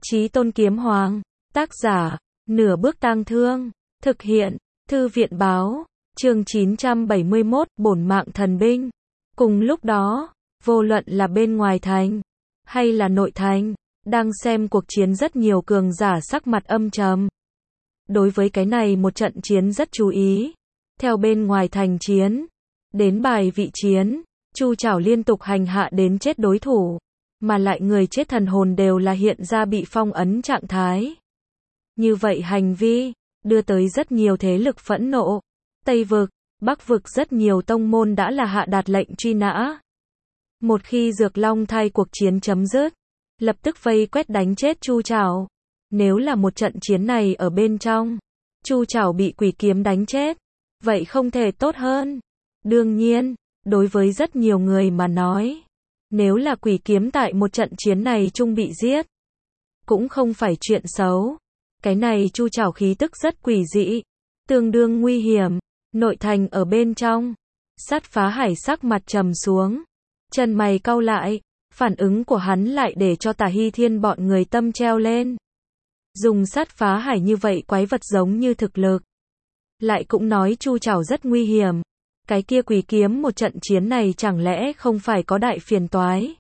Chí Tôn Kiếm Hoàng, tác giả, Nửa Bước Tang Thương, thực hiện, Thư viện báo, chương 971, bổn mạng thần binh. Cùng lúc đó, vô luận là bên ngoài thành, hay là nội thành, đang xem cuộc chiến rất nhiều cường giả sắc mặt âm trầm. Đối với cái này một trận chiến rất chú ý. Theo bên ngoài thành chiến, đến bài vị chiến, Chu Trảo liên tục hành hạ đến chết đối thủ, mà lại người chết thần hồn đều là hiện ra bị phong ấn trạng thái. Như vậy hành vi, đưa tới rất nhiều thế lực phẫn nộ. Tây vực, Bắc vực rất nhiều tông môn đã là hạ đạt lệnh truy nã. Một khi Dược Long Thai cuộc chiến chấm dứt, lập tức vây quét đánh chết Chu Trảo. Nếu là một trận chiến này ở bên trong, Chu Trảo bị quỷ kiếm đánh chết, vậy không thể tốt hơn. Đương nhiên, đối với rất nhiều người mà nói, nếu là quỷ kiếm tại một trận chiến này chung bị giết, cũng không phải chuyện xấu. Cái này Chu Trảo khí tức rất quỷ dị, tương đương nguy hiểm. Nội thành ở bên trong, Sát Phá Hải sắc mặt trầm xuống, chân mày cau lại, phản ứng của hắn lại để cho Tả Hy Thiên bọn người tâm treo lên. Dùng Sát Phá Hải như vậy quái vật giống như thực lực, lại cũng nói Chu Trảo rất nguy hiểm. Cái kia quỷ kiếm một trận chiến này chẳng lẽ không phải có đại phiền toái?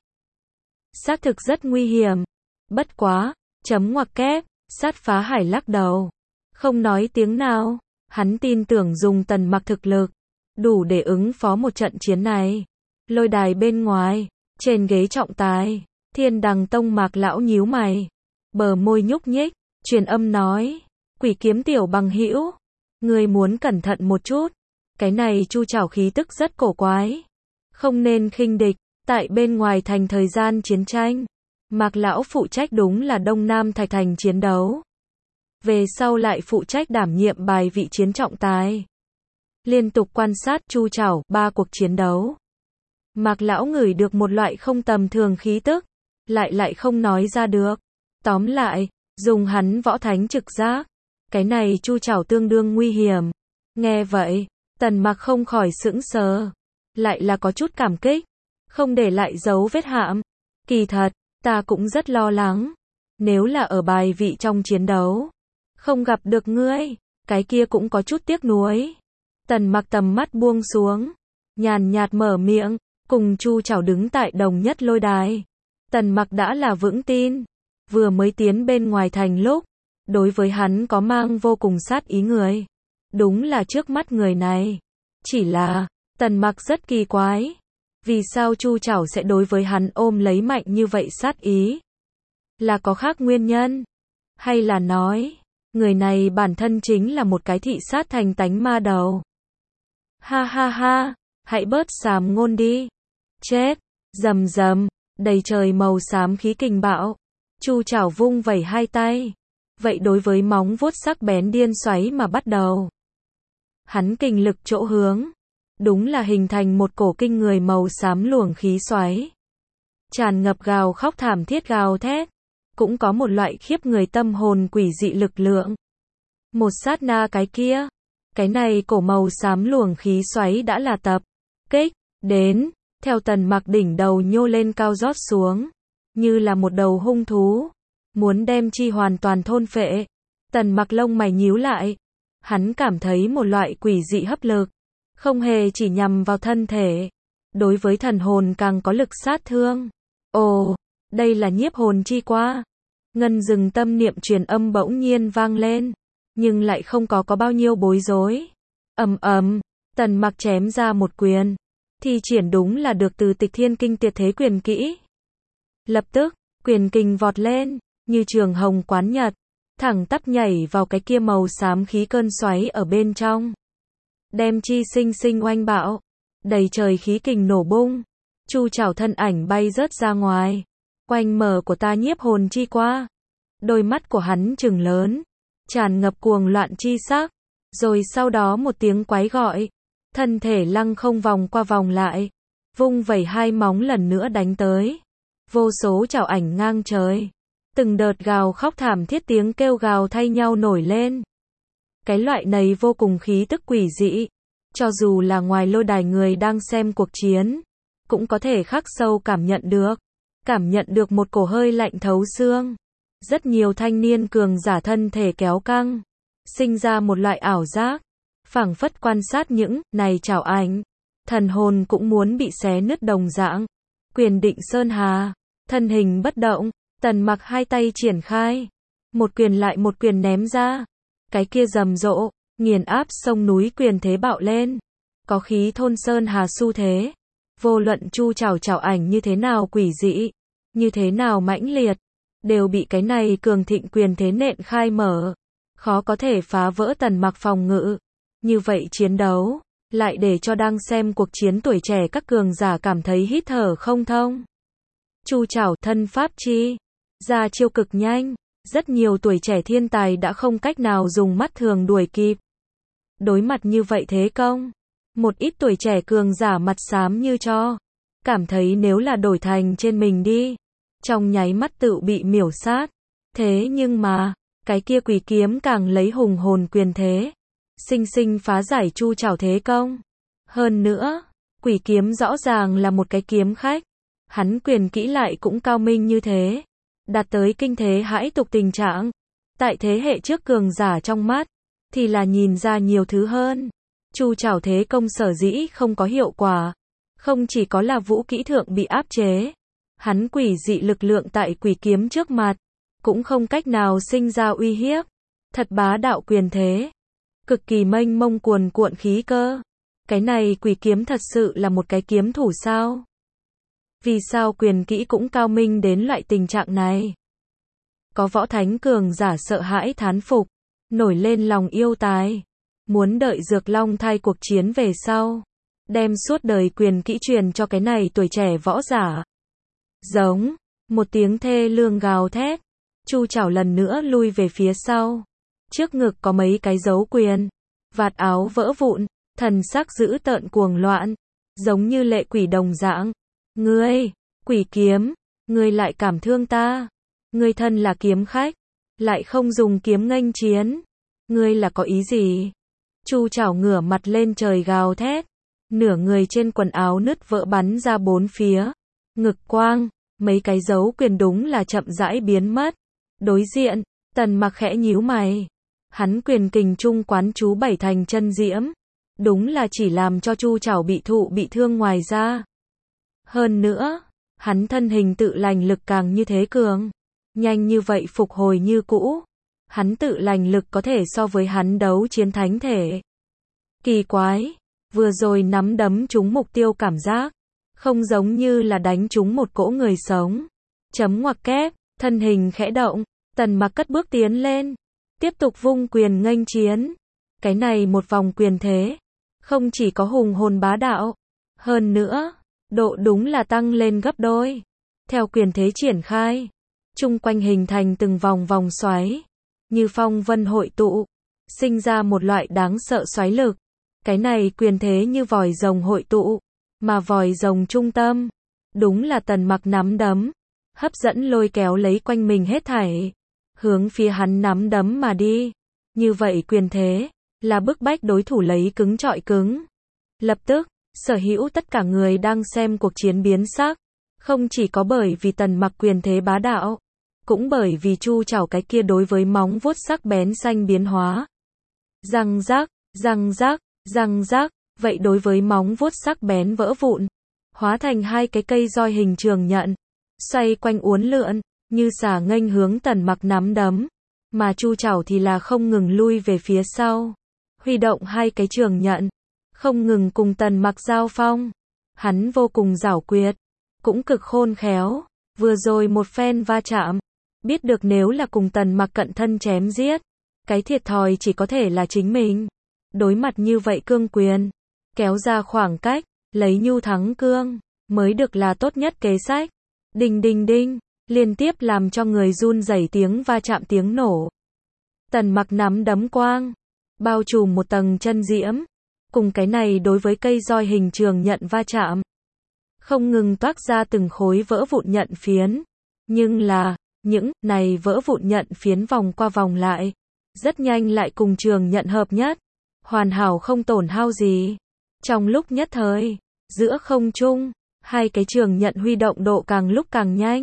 Xác thực rất nguy hiểm. Bất quá, chấm ngoặc kép, Sát Phá Hải lắc đầu, không nói tiếng nào. Hắn tin tưởng dùng Tần Mặc thực lực, đủ để ứng phó một trận chiến này. Lôi đài bên ngoài, trên ghế trọng tài, Thiên Đằng Tông Mạc lão nhíu mày, bờ môi nhúc nhích, truyền âm nói, quỷ kiếm tiểu bằng hữu, ngươi muốn cẩn thận một chút. Cái này Chu Trảo khí tức rất cổ quái, không nên khinh địch. Tại bên ngoài thành thời gian chiến tranh, Mạc lão phụ trách đúng là Đông Nam Thạch Thành chiến đấu. Về sau lại phụ trách đảm nhiệm bài vị chiến trọng tài. Liên tục quan sát Chu Trảo 3 cuộc chiến đấu. Mạc lão ngửi được một loại không tầm thường khí tức, lại không nói ra được. Tóm lại, dùng hắn võ thánh trực giác, cái này Chu Trảo tương đương nguy hiểm. Nghe vậy, Tần Mặc không khỏi sững sờ, lại là có chút cảm kích, không để lại dấu vết hãm. Kỳ thật, ta cũng rất lo lắng, nếu là ở bài vị trong chiến đấu, không gặp được ngươi, cái kia cũng có chút tiếc nuối. Tần Mặc tầm mắt buông xuống, nhàn nhạt mở miệng, cùng Chu Trảo đứng tại đồng nhất lôi đài. Tần Mặc đã là vững tin, vừa mới tiến bên ngoài thành lúc, đối với hắn có mang vô cùng sát ý người. Đúng là trước mắt người này. Chỉ là, Tần Mặc rất kỳ quái. Vì sao Chu Trảo sẽ đối với hắn ôm lấy mạnh như vậy sát ý? Là có khác nguyên nhân? Hay là nói, người này bản thân chính là một cái thị sát thành tánh ma đầu? Ha ha ha, hãy bớt xàm ngôn đi. Chết, rầm rầm, đầy trời màu xám khí kình bạo. Chu Trảo vung vẩy hai tay. Vậy đối với móng vuốt sắc bén điên xoáy mà bắt đầu. Hắn kình lực chỗ hướng, đúng là hình thành một cổ kinh người màu xám luồng khí xoáy. Tràn ngập gào khóc thảm thiết gào thét, cũng có một loại khiếp người tâm hồn quỷ dị lực lượng. Một sát na cái này cổ màu xám luồng khí xoáy đã là tập kích đến, theo Tần Mặc đỉnh đầu nhô lên cao rót xuống, như là một đầu hung thú, muốn đem chi hoàn toàn thôn phệ. Tần Mặc lông mày nhíu lại, hắn cảm thấy một loại quỷ dị hấp lực, không hề chỉ nhằm vào thân thể, đối với thần hồn càng có lực sát thương. Ồ, đây là nhiếp hồn chi qua. Ngân Dừng tâm niệm truyền âm bỗng nhiên vang lên, nhưng lại không có bao nhiêu bối rối. Ầm ầm, Tần Mặc chém ra một quyền, thi triển đúng là được từ Tịch Thiên Kinh Tuyệt Thế quyền kỹ. Lập tức, quyền kình vọt lên, như trường hồng quán nhật, thẳng tắp nhảy vào cái kia màu xám khí cơn xoáy ở bên trong. Đem chi sinh sinh oanh bạo, đầy trời khí kình nổ bung. Chu Trảo thân ảnh bay rớt ra ngoài. Oanh mở của ta nhiếp hồn chi qua. Đôi mắt của hắn trừng lớn, tràn ngập cuồng loạn chi sắc. Rồi sau đó một tiếng quái gọi, thân thể lăng không vòng qua vòng lại, vung vẩy hai móng lần nữa đánh tới. Vô số chảo ảnh ngang trời, từng đợt gào khóc thảm thiết tiếng kêu gào thay nhau nổi lên. Cái loại này vô cùng khí tức quỷ dị, cho dù là ngoài lôi đài người đang xem cuộc chiến, cũng có thể khắc sâu cảm nhận được một cổ hơi lạnh thấu xương. Rất nhiều thanh niên cường giả thân thể kéo căng, sinh ra một loại ảo giác, phảng phất quan sát những này chảo ảnh, thần hồn cũng muốn bị xé nứt đồng dạng. Quyền định sơn hà, thân hình bất động, Tần Mặc hai tay triển khai, một quyền lại một quyền ném ra, cái kia rầm rộ, nghiền áp sông núi quyền thế bạo lên, có khí thôn sơn hà xu thế. Vô luận Chu Chảo chảo ảnh như thế nào quỷ dị, như thế nào mãnh liệt, đều bị cái này cường thịnh quyền thế nện khai mở, khó có thể phá vỡ Tần Mặc phòng ngự. Như vậy chiến đấu, lại để cho đang xem cuộc chiến tuổi trẻ các cường giả cảm thấy hít thở không thông. Chu Chảo thân pháp chi, ra chiêu cực nhanh, rất nhiều tuổi trẻ thiên tài đã không cách nào dùng mắt thường đuổi kịp. Đối mặt như vậy thế công, một ít tuổi trẻ cường giả mặt xám như cho, cảm thấy nếu là đổi thành trên mình đi, trong nháy mắt tự bị miểu sát. Thế nhưng mà, cái kia quỷ kiếm càng lấy hùng hồn quyền thế, sinh sinh phá giải Chu Chảo thế công. Hơn nữa, quỷ kiếm rõ ràng là một cái kiếm khách, hắn quyền kỹ lại cũng cao minh như thế, đạt tới kinh thế hãi tục tình trạng. Tại thế hệ trước cường giả trong mắt, thì là nhìn ra nhiều thứ hơn. Chu Chảo thế công sở dĩ không có hiệu quả, không chỉ có là vũ kỹ thượng bị áp chế, hắn quỷ dị lực lượng tại quỷ kiếm trước mặt, cũng không cách nào sinh ra uy hiếp. Thật bá đạo quyền thế, cực kỳ mênh mông cuồn cuộn khí cơ. Cái này quỷ kiếm thật sự là một cái kiếm thủ sao? Vì sao quyền kỹ cũng cao minh đến loại tình trạng này? Có võ thánh cường giả sợ hãi thán phục, nổi lên lòng yêu tài, muốn đợi Dược Long thai cuộc chiến về sau, đem suốt đời quyền kỹ truyền cho cái này tuổi trẻ võ giả. Giống, một tiếng thê lương gào thét, Chu Chảo lần nữa lui về phía sau, trước ngực có mấy cái dấu quyền, vạt áo vỡ vụn, thần sắc dữ tợn cuồng loạn, giống như lệ quỷ đồng dạng. Ngươi, quỷ kiếm, ngươi lại cảm thương ta, ngươi thân là kiếm khách, lại không dùng kiếm nghênh chiến, ngươi là có ý gì? Chu Chảo ngửa mặt lên trời gào thét, nửa người trên quần áo nứt vỡ bắn ra bốn phía, ngực quang, mấy cái dấu quyền đúng là chậm rãi biến mất. Đối diện, Tần Mặc khẽ nhíu mày, hắn quyền kình trung quán chú bảy thành chân diễm, đúng là chỉ làm cho Chu Chảo bị thương ngoài ra. Hơn nữa, hắn thân hình tự lành lực càng như thế cường, nhanh như vậy phục hồi như cũ. Hắn tự lành lực có thể so với hắn đấu chiến thánh thể. Kỳ quái, vừa rồi nắm đấm trúng mục tiêu cảm giác, không giống như là đánh trúng một cỗ người sống. Chấm ngoặc kép, thân hình khẽ động, Tần Mặc cất bước tiến lên, tiếp tục vung quyền nghênh chiến. Cái này một vòng quyền thế, không chỉ có hùng hồn bá đạo, hơn nữa, độ đúng là tăng lên gấp đôi. Theo quyền thế triển khai, chung quanh hình thành từng vòng vòng xoáy, như phong vân hội tụ, sinh ra một loại đáng sợ xoáy lực. Cái này quyền thế như vòi rồng hội tụ, mà vòi rồng trung tâm, đúng là Tần Mặc nắm đấm, hấp dẫn lôi kéo lấy quanh mình hết thảy, hướng phía hắn nắm đấm mà đi. Như vậy quyền thế, là bức bách đối thủ lấy cứng trọi cứng. Lập tức, sở hữu tất cả người đang xem cuộc chiến biến sắc, không chỉ có bởi vì Tần Mặc quyền thế bá đạo, cũng bởi vì Chu Chảo cái kia đối với móng vuốt sắc bén xanh biến hóa. Răng rắc, răng rắc, răng rắc, vậy đối với móng vuốt sắc bén vỡ vụn, hóa thành hai cái cây roi hình trường nhận, xoay quanh uốn lượn, như xà nghênh hướng Tần Mặc nắm đấm, mà Chu Chảo thì là không ngừng lui về phía sau, huy động hai cái trường nhận, không ngừng cùng Tần Mặc giao phong. Hắn vô cùng giảo quyệt, cũng cực khôn khéo, vừa rồi một phen va chạm, biết được nếu là cùng Tần Mặc cận thân chém giết, cái thiệt thòi chỉ có thể là chính mình. Đối mặt như vậy cương quyền, kéo ra khoảng cách, lấy nhu thắng cương, mới được là tốt nhất kế sách. Đinh đinh đinh, liên tiếp làm cho người run rẩy tiếng va chạm tiếng nổ. Tần Mặc nắm đấm quang, bao trùm một tầng chân diễm, cùng cái này đối với cây roi hình trường nhận va chạm, không ngừng toát ra từng khối vỡ vụn nhận phiến. Nhưng là, những này vỡ vụn nhận phiến vòng qua vòng lại, rất nhanh lại cùng trường nhận hợp nhất, hoàn hảo không tổn hao gì. Trong lúc nhất thời, giữa không trung, hai cái trường nhận huy động độ càng lúc càng nhanh,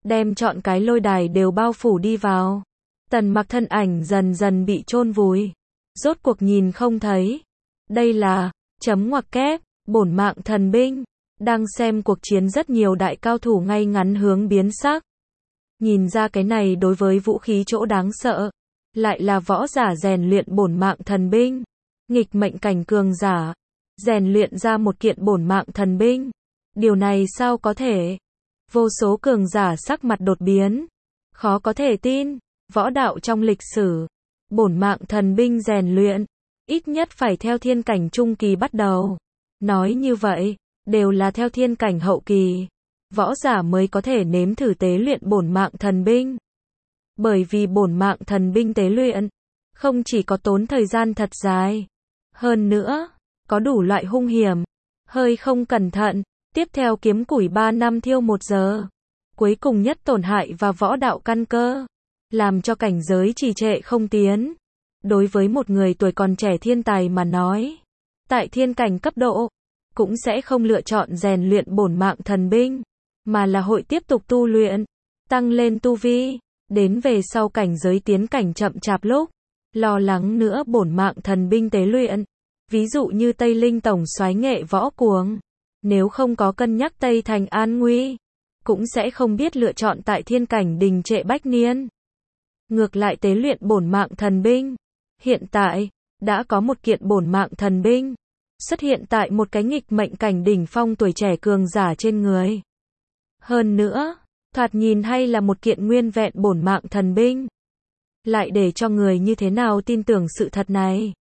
đem trọn cái lôi đài đều bao phủ đi vào. Tần Mặc thân ảnh dần dần bị chôn vùi, rốt cuộc nhìn không thấy. Đây là chấm ngoặc kép, bổn mạng thần binh. Đang xem cuộc chiến rất nhiều đại cao thủ ngay ngắn hướng biến sắc. Nhìn ra cái này đối với vũ khí chỗ đáng sợ, lại là võ giả rèn luyện bổn mạng thần binh, nghịch mệnh cảnh cường giả, rèn luyện ra một kiện bổn mạng thần binh. Điều này sao có thể? Vô số cường giả sắc mặt đột biến, khó có thể tin, võ đạo trong lịch sử, bổn mạng thần binh rèn luyện, ít nhất phải theo thiên cảnh trung kỳ bắt đầu. Nói như vậy, đều là theo thiên cảnh hậu kỳ, võ giả mới có thể nếm thử tế luyện bổn mạng thần binh. Bởi vì bổn mạng thần binh tế luyện, không chỉ có tốn thời gian thật dài, hơn nữa, có đủ loại hung hiểm, hơi không cẩn thận, tiếp theo kiếm củi 3 năm thiêu 1 giờ, cuối cùng nhất tổn hại và võ đạo căn cơ, làm cho cảnh giới trì trệ không tiến. Đối với một người tuổi còn trẻ thiên tài mà nói, tại thiên cảnh cấp độ, cũng sẽ không lựa chọn rèn luyện bổn mạng thần binh, mà là hội tiếp tục tu luyện, tăng lên tu vi, đến về sau cảnh giới tiến cảnh chậm chạp lúc, lo lắng nữa bổn mạng thần binh tế luyện. Ví dụ như Tây Linh tổng soái Nghệ Võ Cuồng, nếu không có cân nhắc Tây Thành an nguy, cũng sẽ không biết lựa chọn tại thiên cảnh đình trệ bách niên. Ngược lại tế luyện bổn mạng thần binh, hiện tại, đã có một kiện bổn mạng thần binh, xuất hiện tại một cái nghịch mệnh cảnh đỉnh phong tuổi trẻ cường giả trên người. Hơn nữa, thoạt nhìn hay là một kiện nguyên vẹn bổn mạng thần binh. Lại để cho người như thế nào tin tưởng sự thật này?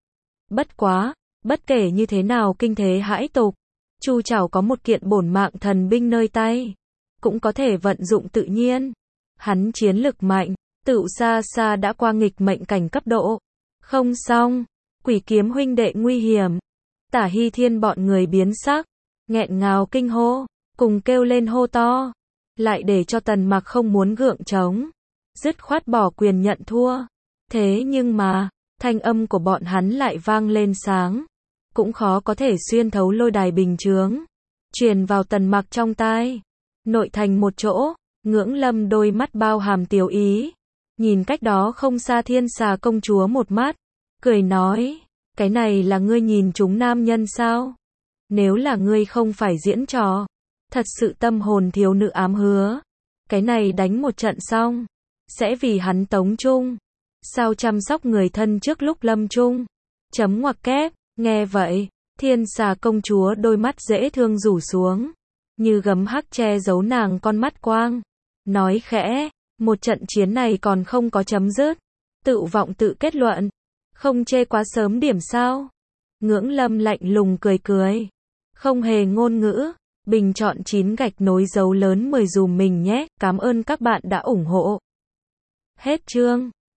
Bất quá, bất kể như thế nào kinh thế hãi tục, Chu Trảo có một kiện bổn mạng thần binh nơi tay, cũng có thể vận dụng tự nhiên. Hắn chiến lực mạnh, tựu xa xa đã qua nghịch mệnh cảnh cấp độ. Không xong, Quỷ Kiếm huynh đệ nguy hiểm. Tả Hy Thiên bọn người biến sắc, nghẹn ngào kinh hô, cùng kêu lên hô to, lại để cho Tần Mặc không muốn gượng chống, dứt khoát bỏ quyền nhận thua. Thế nhưng mà, thanh âm của bọn hắn lại vang lên sáng, cũng khó có thể xuyên thấu lôi đài bình chướng, truyền vào Tần Mặc trong tai. Nội thành một chỗ, Ngưỡng Lâm đôi mắt bao hàm tiểu ý, nhìn cách đó không xa Thiên Xà công chúa một mắt, cười nói, cái này là ngươi nhìn chúng nam nhân sao? Nếu là ngươi không phải diễn trò, thật sự tâm hồn thiếu nữ ám hứa, cái này đánh một trận xong, sẽ vì hắn tống chung, sao chăm sóc người thân trước lúc lâm chung. Chấm ngoặc kép, nghe vậy, Thiên Xà công chúa đôi mắt dễ thương rủ xuống, như gấm hắc che giấu nàng con mắt quang, nói khẽ, một trận chiến này còn không có chấm dứt, tự vọng tự kết luận, không chê quá sớm điểm sao? Ngưỡng Lâm lạnh lùng cười cười, không hề ngôn ngữ, bình chọn 9 gạch nối dấu lớn 10 dùm mình nhé, cảm ơn các bạn đã ủng hộ. Hết chương.